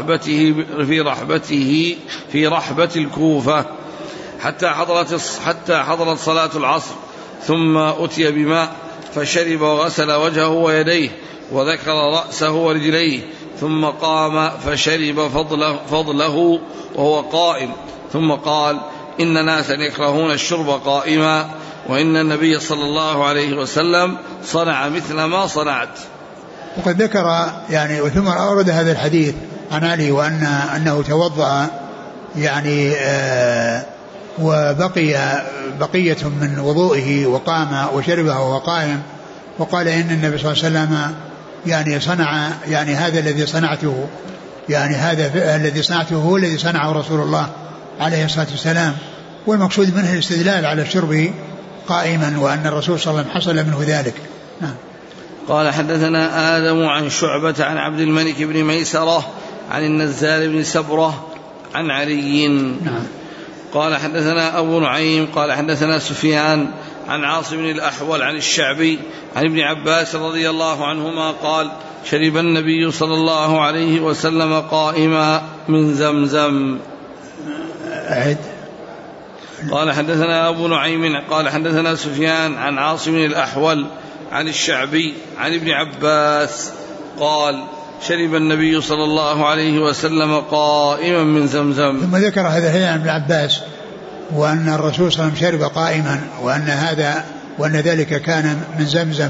Speaker 1: في رحبة الكوفة حتى حضرت صلاة العصر، ثم أتي بماء فشرب وغسل وجهه ويديه وذكر رأسه ورجليه، ثم قام فشرب فضله وهو قائم، ثم قال: إن ناسا يكرهون الشرب قائما، وإن النبي صلى الله عليه وسلم صنع مثل ما صنعت.
Speaker 2: وقد ذكر يعني ثم أورد هذا الحديث عن علي وأنه توضأ يعني وبقي بقية من وضوئه وقام وشربه وهو قائم، وقال: إن النبي صلى الله عليه وسلم يعني صنع يعني هذا الذي صنعته، يعني هذا الذي صنعته هو الذي صنعه رسول الله عليه الصلاة والسلام، والمقصود منه الاستدلال على الشرب قائما، وأن الرسول صلى الله عليه وسلم حصل منه ذلك. نعم.
Speaker 1: قال حدثنا آدم عن شعبة عن عبد الملك بن ميسرة عن النزال بن سبرة عن علي.
Speaker 2: نعم.
Speaker 1: قال حدثنا أبو نعيم قال حدثنا سفيان عن عاصم بن الأحول عن الشعبي عن ابن عباس رضي الله عنهما قال: شرب النبي صلى الله عليه وسلم قائما من زمزم. قال حدثنا أبو نعيم قال حدثنا سفيان عن عاصم بن الأحول عن الشعبي عن ابن عباس قال: شرب النبي صلى الله عليه وسلم قائما من زمزم.
Speaker 2: ثم ذكر هذا عن ابن عباس وأن الرسول صلى الله عليه وسلم شرب قائما، وأن ذلك كان من زمزم،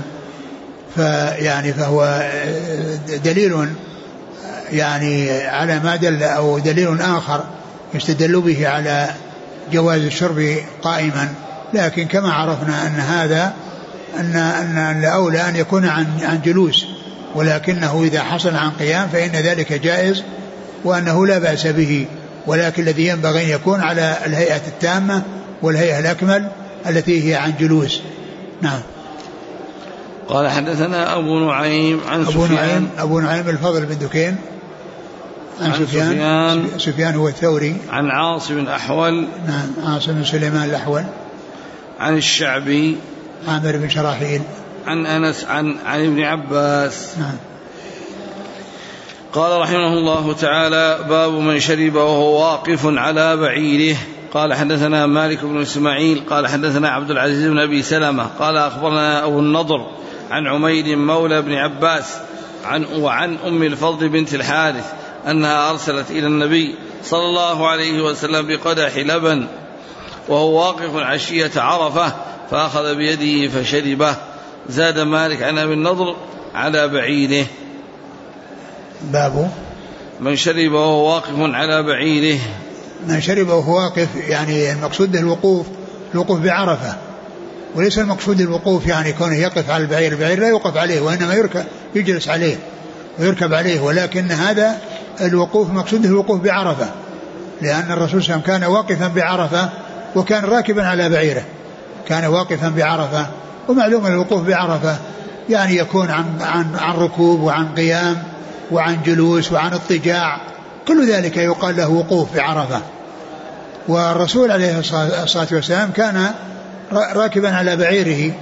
Speaker 2: فهو دليل يعني على ما دل، أو دليل آخر يستدل به على جواز الشرب قائما. لكن كما عرفنا أن هذا أن الأولى أن يكون عن جلوس، ولكنه إذا حصل عن قيام فإن ذلك جائز وأنه لا بأس به، ولكن الذي ينبغي أن يكون على الهيئة التامة والهيئة الأكمل التي هي عن جلوس. نعم.
Speaker 1: قال حدثنا أبو نعيم عن
Speaker 2: أبو نعيم الفضل بن دكين عن سفيان هو الثوري
Speaker 1: عن عاصم الأحول
Speaker 2: نعم عاصم بن سليمان الأحول
Speaker 1: عن الشعبي
Speaker 2: عامر بن شراحيل
Speaker 1: عن أنس عن ابن عباس.
Speaker 2: نعم.
Speaker 1: قال رحمه الله تعالى: باب من شرب وهو واقف على بعيره. قال حدثنا مالك بن إسماعيل قال حدثنا عبد العزيز بن أبي سلمة قال أخبرنا أبو النضر عن عمير مولى بن عباس وعن أم الفضل بنت الحارث أنها أرسلت إلى النبي صلى الله عليه وسلم بقدح لبن وهو واقف عشية عرفة فأخذ بيده فشربه. زاد مالك عن أبي النضر على بعيره.
Speaker 2: باب
Speaker 1: من شرب وهو واقف على بعيره.
Speaker 2: من شرب وهو واقف يعني المقصود الوقوف بعرفة، وليس المقصود الوقوف يعني كونه يقف على البعير. البعير لا يوقف عليه وإنما يجلس عليه ويركب عليه، ولكن هذا الوقوف مقصوده الوقوف بعرفة، لأن الرسول صلى الله عليه وسلم كان واقفا بعرفة وكان راكبا على بعيره. كان واقفا بعرفة، ومعلوم الوقوف بعرفة يعني يكون عن ركوب وعن قيام وعن جلوس وعن اضطجاع، كل ذلك يقال له وقوف بعرفة. والرسول عليه الصلاة والسلام كان راكبا على بعيره.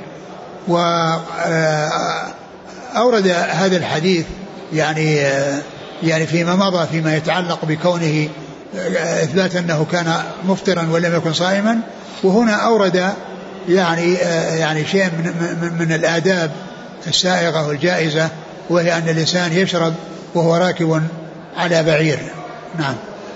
Speaker 2: وأورد هذا الحديث يعني فيما مضى فيما يتعلق بكونه إثبات أنه كان مفطرا ولم يكن صائما، وهنا أورد يعني شيء من الآداب السائغة والجائزة، وهي أن الإنسان يشرب وهو راكب على بعير. نعم.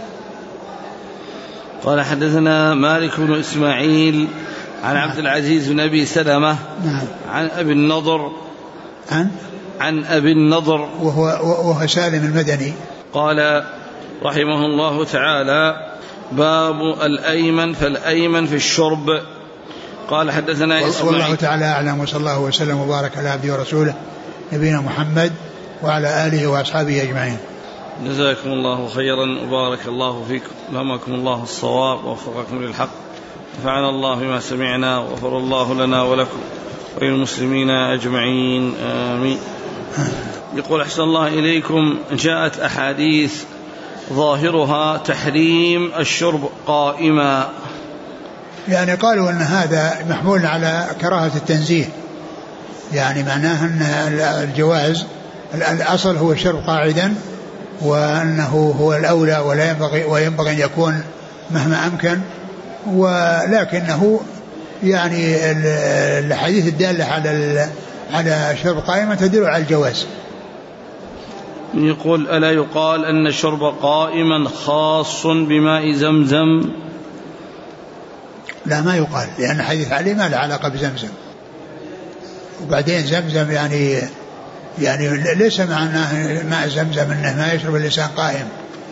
Speaker 1: قال حدثنا مالك بن إسماعيل عن عبد العزيز بن أبي سلمة عن أبي النضر عن أبي النضر
Speaker 2: وهو سالم المدني.
Speaker 1: قال رحمه الله تعالى: باب الأيمن فالأيمن في الشرب. قال حدثنا إسماعيل.
Speaker 2: والله تعالى أعلم، وصلى الله وسلم وبارك على عبده ورسوله نبينا محمد وعلى آله وأصحابه أجمعين.
Speaker 1: جزاكم الله خيرا وبارك الله فيكم، ألهمكم الله الصواب ووفقكم للحق، نفعنا الله بما سمعنا وغفر الله لنا ولكم وللمسلمين أجمعين، آمين. يقول: أحسن الله إليكم، جاءت أحاديث ظاهرها تحريم الشرب قائما.
Speaker 2: يعني قالوا أن هذا محمول على كراهة التنزيه، يعني معناه أن الجواز الأصل هو الشرب قاعدا، وأنه هو الأولى وينبغي أن يكون مهما أمكن، ولكنه يعني الحديث الدالة على الشرب قائما تدل على الجواز.
Speaker 1: يقول: ألا يقال أن الشرب قائما خاص بماء زمزم؟
Speaker 2: لا، ما يقال، لأن حديث علي ما له علاقة بزمزم. وبعدين زمزم يعني ليس معناه ماء زمزم أنه ما يشرب الإنسان قائم،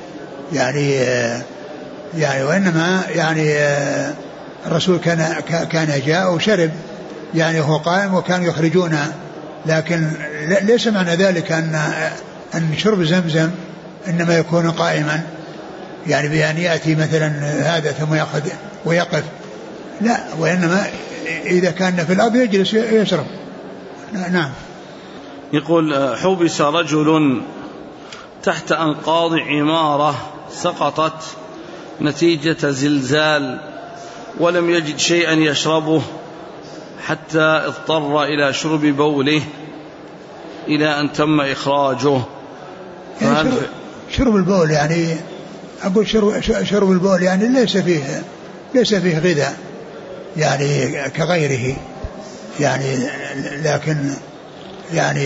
Speaker 2: يعني وإنما يعني الرسول كان جاء وشرب يعني هو قائم وكانوا يخرجون، لكن ليس معنى ذلك أن شرب زمزم إنما يكون قائما، يعني بأن يأتي مثلا هذا ثم يأخذ ويقف، لا، وإنما إذا كان في الأرض يجلس يشرب. نعم.
Speaker 1: يقول: حبس رجل تحت أنقاض عمارة سقطت نتيجة زلزال ولم يجد شيئا يشربه حتى اضطر إلى شرب بوله إلى أن تم إخراجه.
Speaker 2: يعني شرب البول، يعني أقول شرب البول يعني ليس فيه غذاء يعني كغيره، يعني لكن يعني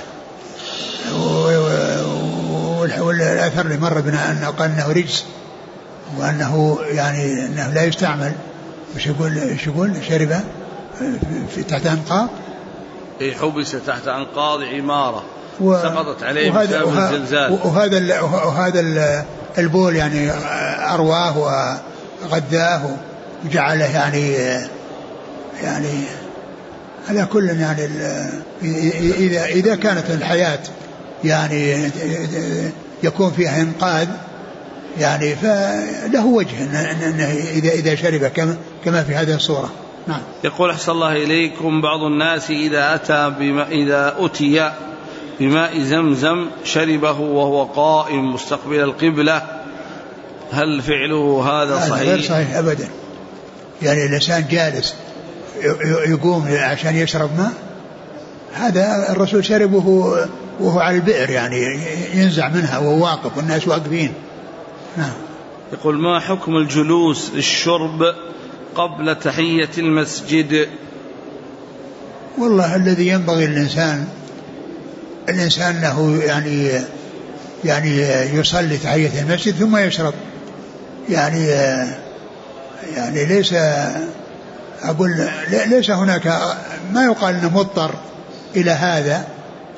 Speaker 2: والأثر اللي مر بنا أنه قال أنه رجس وأنه يعني أنه لا يستعمل. وش يقول شرب تحت أنقاض،
Speaker 1: حبس تحت أنقاض عمارة سقطت عليه بسبب الزلزال،
Speaker 2: وهذا البول يعني أرواه وغذاه وجعله يعني على كل يعني إذا كانت الحياة يعني يكون فيها إنقاذ يعني فله وجه أنه إذا شرب كما في هذه الصورة. نعم.
Speaker 1: يقول: أحسن الله إليكم، بعض الناس إذا أتي بماء زمزم شربه وهو قائم مستقبل القبلة، هل فعله هذا صحيح؟
Speaker 2: غير صحيح أبدا. يعني الإنسان جالس يقوم عشان يشرب ماء، هذا الرسول شربه وهو على البئر يعني ينزع منها وهو واقف والناس واقفين. نعم.
Speaker 1: يقول ما حكم الجلوس للشرب قبل تحية المسجد؟
Speaker 2: والله الذي ينبغي الإنسان له يعني يصلي تحية المسجد ثم يشرب، يعني ليس هناك ما يقال انه مضطر إلى هذا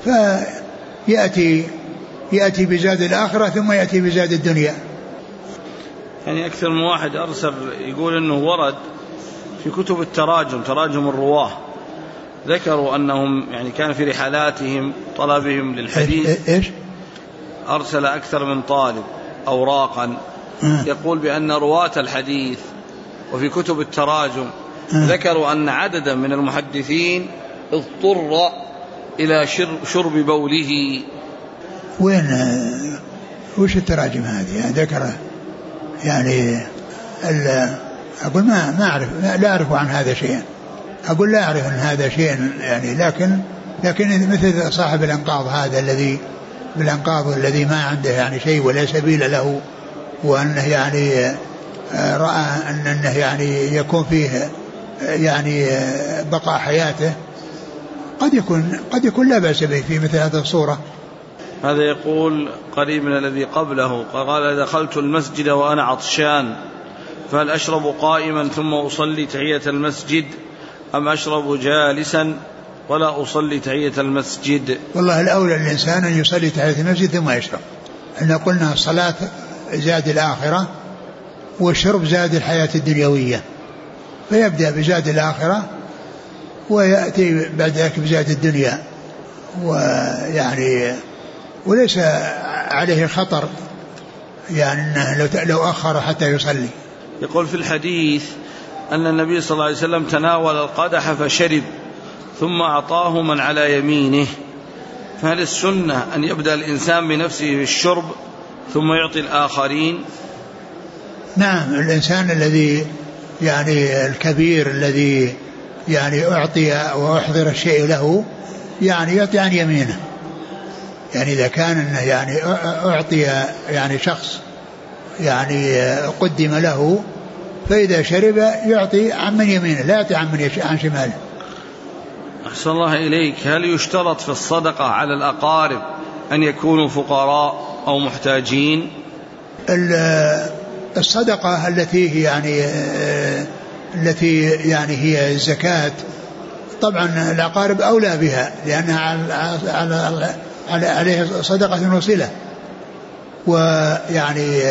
Speaker 2: فيأتي بزاد الآخرة ثم يأتي بزاد الدنيا.
Speaker 1: يعني أكثر من واحد أرسل يقول أنه ورد في كتب التراجم، تراجم الرواه، ذكروا أنهم يعني كان في رحلاتهم طلبهم للحديث
Speaker 2: إيش؟
Speaker 1: أرسل أكثر من طالب أوراقا يقول بأن رواة الحديث وفي كتب التراجم ذكروا أن عددا من المحدثين اضطر إلى شرب بوله.
Speaker 2: وش التراجم هذه يعني ذكره؟ يعني أقول ما أعرف، لا أعرف عن هذا شيئا، أقول لا أعرف عن هذا شيئا يعني، لكن مثل صاحب الأنقاض هذا الذي ما عنده يعني شيء ولا سبيل له، وأنه يعني رأى أنه يعني يكون فيه يعني بقاء حياته، قد يكون لا بأس به في مثل هذه الصورة.
Speaker 1: هذا يقول قريب من الذي قبله قال دخلت المسجد وأنا عطشان فهل أشرب قائما ثم أصلي تحية المسجد أم أشرب جالسا ولا أصلي تحية المسجد؟
Speaker 2: والله الأولى الإنسان أن يصلي تحية المسجد ثم يشرب. إحنا قلنا الصلاة زاد الآخرة والشرب زاد الحياة الدنيوية، فيبدأ بزاد الآخرة ويأتي بعد ذلك بزاد الدنيا، ويعني وليس عليه خطر يعني أنه لو أخر حتى يصلي.
Speaker 1: يقول في الحديث أن النبي صلى الله عليه وسلم تناول القدح فشرب ثم أعطاه من على يمينه، فهل السنة أن يبدأ الإنسان بنفسه بالشرب ثم يعطي الآخرين؟
Speaker 2: نعم، الإنسان الذي يعني الكبير الذي يعني أعطي وأحضر الشيء له يعني يعطي عن يمينه، يعني إذا كان يعني أعطي يعني شخص يعني قدم له فإذا شرب يعطي عن من يمينه لا يعطي عن شماله.
Speaker 1: أحسن الله إليك، هل يشترط في الصدقة على الأقارب أن يكونوا فقراء أو محتاجين؟
Speaker 2: الصدقة التي هي الزكاة طبعا الأقارب أولى بها لأنها عليه صدقة وصلة، ويعني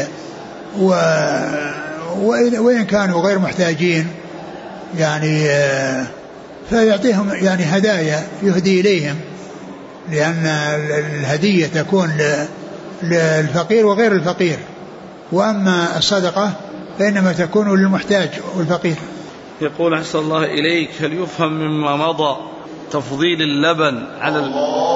Speaker 2: وإن كانوا غير محتاجين يعني فيعطيهم يعني هدايا يهدي إليهم، لأن الهدية تكون للفقير وغير الفقير، وأما الصدقة فإنما تكون للمحتاج والفقير.
Speaker 1: يقول أحسن الله إليك، هل يفهم مما مضى تفضيل اللبن على